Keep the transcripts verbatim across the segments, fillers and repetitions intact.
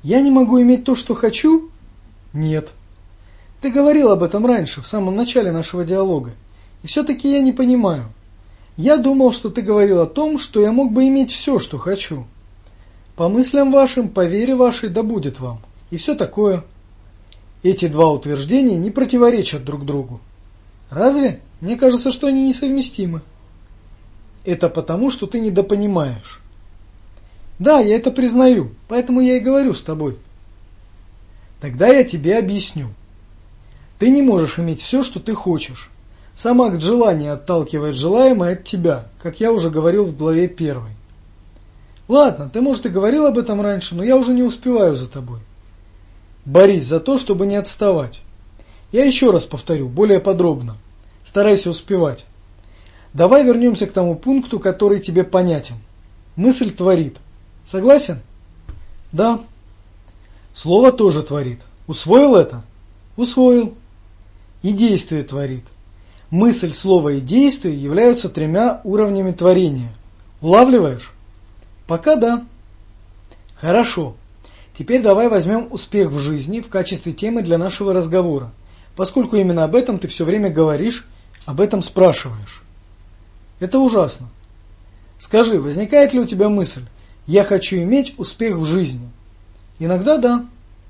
Я не могу иметь то, что хочу? Нет. Ты говорил об этом раньше, в самом начале нашего диалога. И все-таки я не понимаю. Я думал, что ты говорил о том, что я мог бы иметь все, что хочу. По мыслям вашим, по вере вашей, да будет вам. И все такое. Эти два утверждения не противоречат друг другу. Разве? Мне кажется, что они несовместимы. Это потому, что ты недопонимаешь. Да, я это признаю, поэтому я и говорю с тобой. Тогда я тебе объясню. Ты не можешь иметь все, что ты хочешь. Сам акт желания отталкивает желаемое от тебя, как я уже говорил в главе первой. Ладно, ты, может, и говорил об этом раньше, но я уже не успеваю за тобой. Борись за то, чтобы не отставать. Я еще раз повторю, более подробно. Старайся успевать. Давай вернемся к тому пункту, который тебе понятен. Мысль творит. Согласен? Да. Слово тоже творит. Усвоил это? Усвоил. И действие творит. Мысль, слово и действие являются тремя уровнями творения. Улавливаешь? Пока да. Хорошо. Теперь давай возьмем успех в жизни в качестве темы для нашего разговора, поскольку именно об этом ты все время говоришь, об этом спрашиваешь. Это ужасно. Скажи, возникает ли у тебя мысль: я хочу иметь успех в жизни? Иногда да.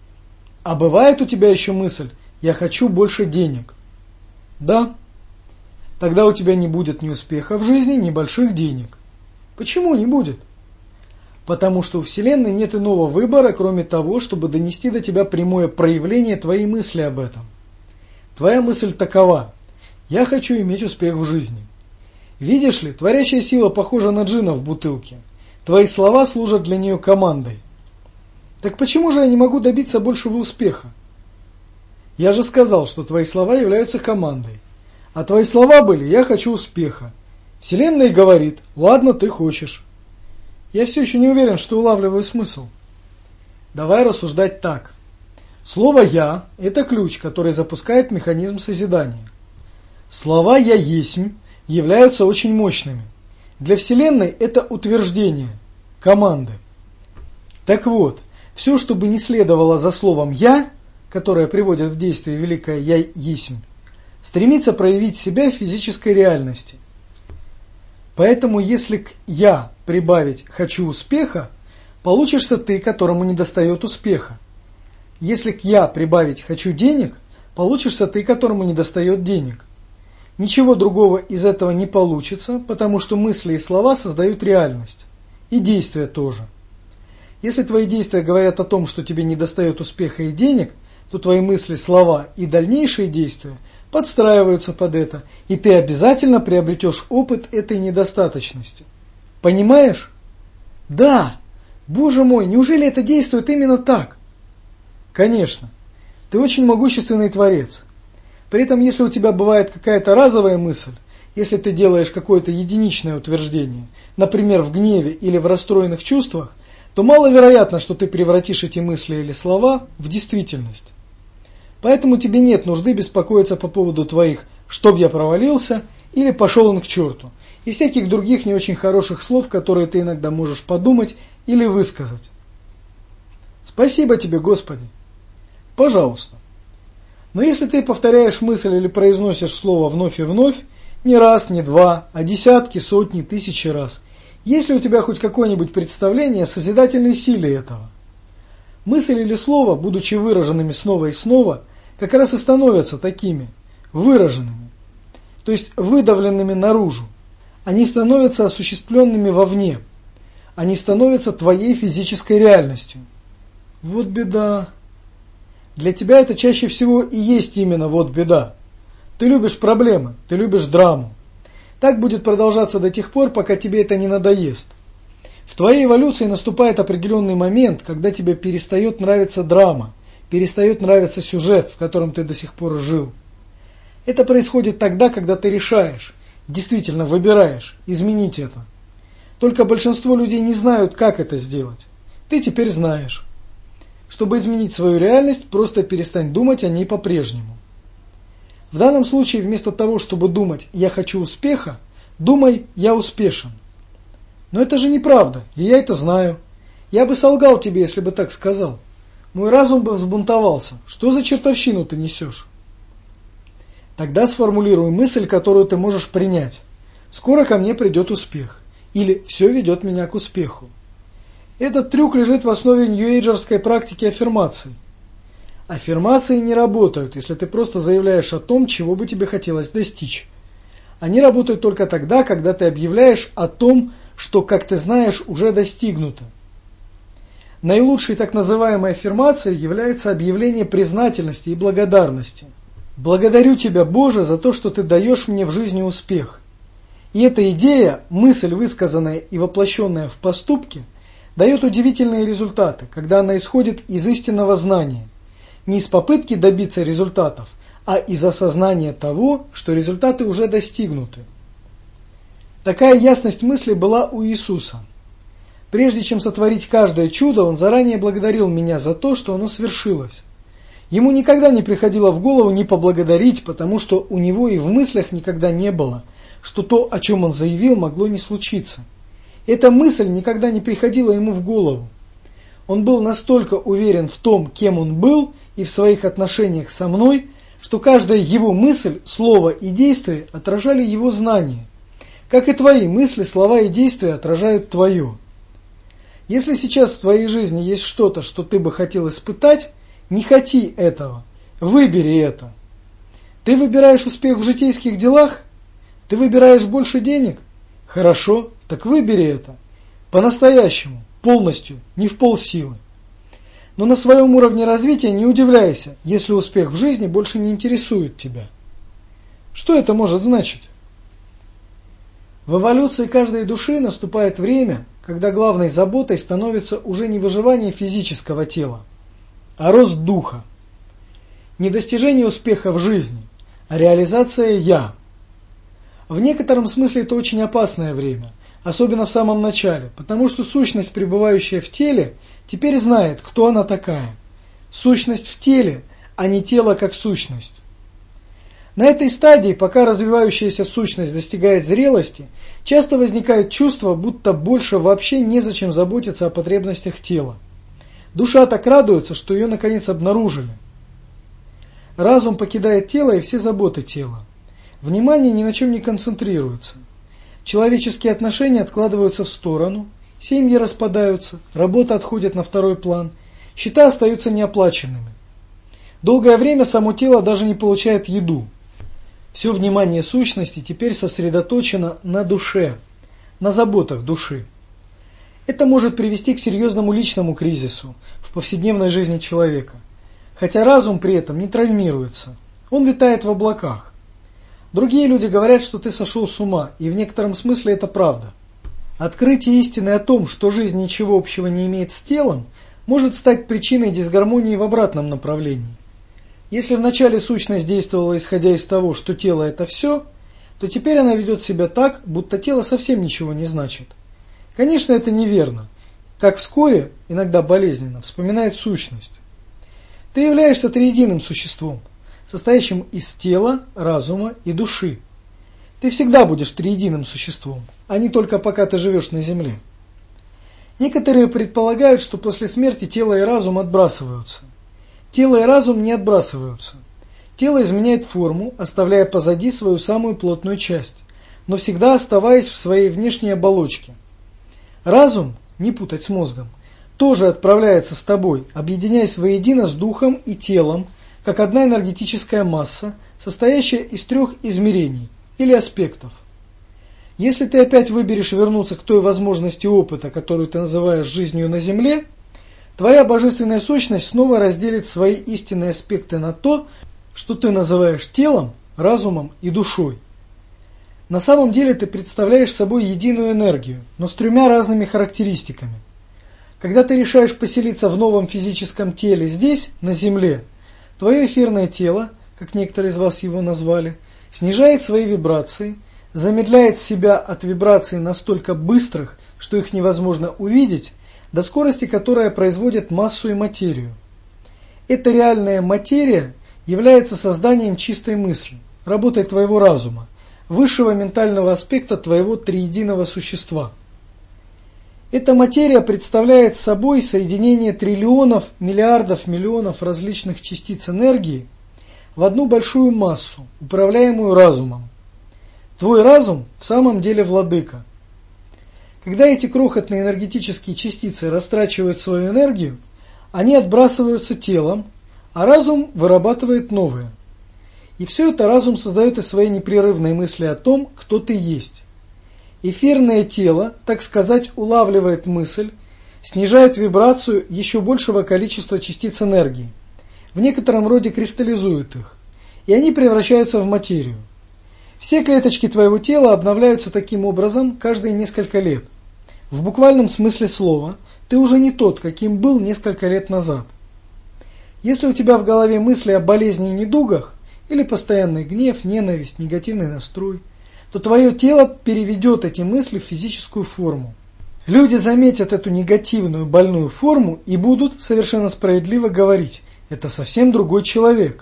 А бывает у тебя еще мысль: я хочу больше денег? Да. Тогда у тебя не будет ни успеха в жизни, ни больших денег. Почему не будет? Потому что у Вселенной нет иного выбора, кроме того, чтобы донести до тебя прямое проявление твоей мысли об этом. Твоя мысль такова: я хочу иметь успех в жизни. Видишь ли, творящая сила похожа на джина в бутылке. Твои слова служат для нее командой. Так почему же я не могу добиться большего успеха? Я же сказал, что твои слова являются командой. А твои слова были: я хочу успеха. Вселенная говорит: ладно, ты хочешь. Я все еще не уверен, что улавливаю смысл. Давай рассуждать так. Слово «я» – это ключ, который запускает механизм созидания. Слова «я есмь» являются очень мощными. Для Вселенной это утверждение, команды. Так вот, все, что бы не следовало за словом «я», которое приводит в действие великое «я есмь», стремится проявить себя в физической реальности. Поэтому если к «я» прибавить «хочу успеха», получишься ты, которому недостает успеха. Если к «я» прибавить «хочу денег», получишься ты, которому недостает денег. Ничего другого из этого не получится, потому что мысли и слова создают реальность. И действия тоже. Если твои действия говорят о том, что тебе недостает успеха и денег, то твои мысли, слова и дальнейшие действия подстраиваются под это, и ты обязательно приобретешь опыт этой недостаточности. Понимаешь? Да! Боже мой, неужели это действует именно так? Конечно. Ты очень могущественный творец. При этом, если у тебя бывает какая-то разовая мысль, если ты делаешь какое-то единичное утверждение, например, в гневе или в расстроенных чувствах, то маловероятно, что ты превратишь эти мысли или слова в действительность. Поэтому тебе нет нужды беспокоиться по поводу твоих «чтоб я провалился» или «пошел он к черту» и всяких других не очень хороших слов, которые ты иногда можешь подумать или высказать. Спасибо тебе, Господи. Пожалуйста. Но если ты повторяешь мысль или произносишь слово вновь и вновь, не раз, не два, а десятки, сотни, тысячи раз, есть ли у тебя хоть какое-нибудь представление о созидательной силе этого? Мысль или слово, будучи выраженными снова и снова, как раз и становятся такими, выраженными, то есть выдавленными наружу. Они становятся осуществленными вовне. Они становятся твоей физической реальностью. Вот беда. Для тебя это чаще всего и есть именно вот беда. Ты любишь проблемы, ты любишь драму. Так будет продолжаться до тех пор, пока тебе это не надоест. В твоей эволюции наступает определенный момент, когда тебе перестает нравиться драма, перестает нравиться сюжет, в котором ты до сих пор жил. Это происходит тогда, когда ты решаешь, действительно выбираешь, изменить это. Только большинство людей не знают, как это сделать. Ты теперь знаешь. Чтобы изменить свою реальность, просто перестань думать о ней по-прежнему. В данном случае, вместо того, чтобы думать «я хочу успеха», думай «я успешен». Но это же неправда, и я это знаю. Я бы солгал тебе, если бы так сказал. Мой разум бы взбунтовался. Что за чертовщину ты несешь? Тогда сформулируй мысль, которую ты можешь принять. Скоро ко мне придет успех. Или все ведет меня к успеху. Этот трюк лежит в основе нью-эйджерской практики аффирмаций. Аффирмации не работают, если ты просто заявляешь о том, чего бы тебе хотелось достичь. Они работают только тогда, когда ты объявляешь о том, что, как ты знаешь, уже достигнуто. Наилучшей так называемой аффирмацией является объявление признательности и благодарности. «Благодарю тебя, Боже, за то, что ты даешь мне в жизни успех». И эта идея, мысль, высказанная и воплощенная в поступке, дает удивительные результаты, когда она исходит из истинного знания. Не из попытки добиться результатов, а из осознания того, что результаты уже достигнуты. Такая ясность мысли была у Иисуса. Прежде чем сотворить каждое чудо, Он заранее благодарил меня за то, что оно свершилось. Ему никогда не приходило в голову не поблагодарить, потому что у него и в мыслях никогда не было, что то, о чем он заявил, могло не случиться. Эта мысль никогда не приходила ему в голову. Он был настолько уверен в том, кем он был, и в своих отношениях со мной, что каждая его мысль, слово и действие отражали его знание. Как и твои мысли, слова и действия отражают твое. Если сейчас в твоей жизни есть что-то, что ты бы хотел испытать, не хоти этого, выбери это. Ты выбираешь успех в житейских делах? Ты выбираешь больше денег? Хорошо, так выбери это. По-настоящему, полностью, не в полсилы. Но на своем уровне развития не удивляйся, если успех в жизни больше не интересует тебя. Что это может значить? В эволюции каждой души наступает время, когда главной заботой становится уже не выживание физического тела, а рост духа. Не достижение успеха в жизни, а реализация «я». В некотором смысле это очень опасное время, особенно в самом начале, потому что сущность, пребывающая в теле, теперь знает, кто она такая. Сущность в теле, а не тело как сущность. На этой стадии, пока развивающаяся сущность достигает зрелости, часто возникает чувство, будто больше вообще незачем заботиться о потребностях тела. Душа так радуется, что ее наконец обнаружили. Разум покидает тело и все заботы тела. Внимание ни на чем не концентрируется. Человеческие отношения откладываются в сторону, семьи распадаются, работа отходит на второй план, счета остаются неоплаченными. Долгое время само тело даже не получает еду. Все внимание сущности теперь сосредоточено на душе, на заботах души. Это может привести к серьезному личному кризису в повседневной жизни человека, хотя разум при этом не травмируется, он витает в облаках. Другие люди говорят, что ты сошел с ума, и в некотором смысле это правда. Открытие истины о том, что жизнь ничего общего не имеет с телом, может стать причиной дисгармонии в обратном направлении. Если вначале сущность действовала исходя из того, что тело это все, то теперь она ведет себя так, будто тело совсем ничего не значит. Конечно, это неверно, как вскоре, иногда болезненно, вспоминает сущность. Ты являешься триединым существом, состоящим из тела, разума и души. Ты всегда будешь триединым существом, а не только пока ты живешь на земле. Некоторые предполагают, что после смерти тело и разум отбрасываются. Тело и разум не отбрасываются. Тело изменяет форму, оставляя позади свою самую плотную часть, но всегда оставаясь в своей внешней оболочке. Разум, не путать с мозгом, тоже отправляется с тобой, объединяясь воедино с духом и телом, как одна энергетическая масса, состоящая из трех измерений или аспектов. Если ты опять выберешь вернуться к той возможности опыта, которую ты называешь жизнью на земле, твоя божественная сущность снова разделит свои истинные аспекты на то, что ты называешь телом, разумом и душой. На самом деле ты представляешь собой единую энергию, но с тремя разными характеристиками. Когда ты решаешь поселиться в новом физическом теле здесь, на Земле, твое эфирное тело, как некоторые из вас его назвали, снижает свои вибрации, замедляет себя от вибраций настолько быстрых, что их невозможно увидеть, до скорости, которая производит массу и материю. Эта реальная материя является созданием чистой мысли, работой твоего разума, высшего ментального аспекта твоего триединого существа. Эта материя представляет собой соединение триллионов, миллиардов, миллионов различных частиц энергии в одну большую массу, управляемую разумом. Твой разум в самом деле владыка. Когда эти крохотные энергетические частицы растрачивают свою энергию, они отбрасываются телом, а разум вырабатывает новые. И все это разум создает из своей непрерывной мысли о том, кто ты есть. Эфирное тело, так сказать, улавливает мысль, снижает вибрацию еще большего количества частиц энергии, в некотором роде кристаллизует их, и они превращаются в материю. Все клеточки твоего тела обновляются таким образом каждые несколько лет. В буквальном смысле слова ты уже не тот, каким был несколько лет назад. Если у тебя в голове мысли о болезни и недугах, или постоянный гнев, ненависть, негативный настрой, то твое тело переведет эти мысли в физическую форму. Люди заметят эту негативную, больную форму и будут совершенно справедливо говорить: это совсем другой человек.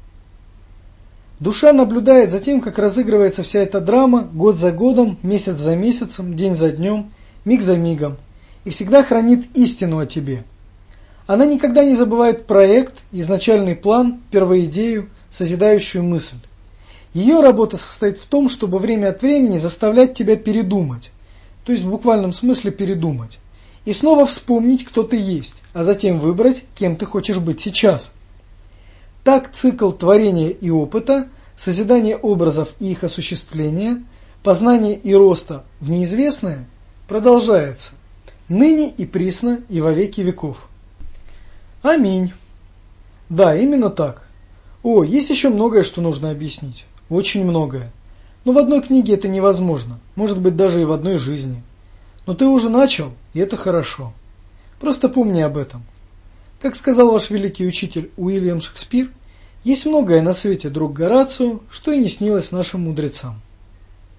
Душа наблюдает за тем, как разыгрывается вся эта драма год за годом, месяц за месяцем, день за днем, миг за мигом, и всегда хранит истину о тебе. Она никогда не забывает проект, изначальный план, первоидею, созидающую мысль. Ее работа состоит в том, чтобы время от времени заставлять тебя передумать, то есть в буквальном смысле передумать, и снова вспомнить, кто ты есть, а затем выбрать, кем ты хочешь быть сейчас. Так цикл творения и опыта, созидания образов и их осуществления, познания и роста в неизвестное продолжается, ныне и присно и во веки веков. Аминь. Да, именно так. О, есть еще многое, что нужно объяснить. Очень многое. Но в одной книге это невозможно, может быть даже и в одной жизни. Но ты уже начал, и это хорошо. Просто помни об этом. Как сказал ваш великий учитель Уильям Шекспир, есть многое на свете, друг Горацио, что и не снилось нашим мудрецам.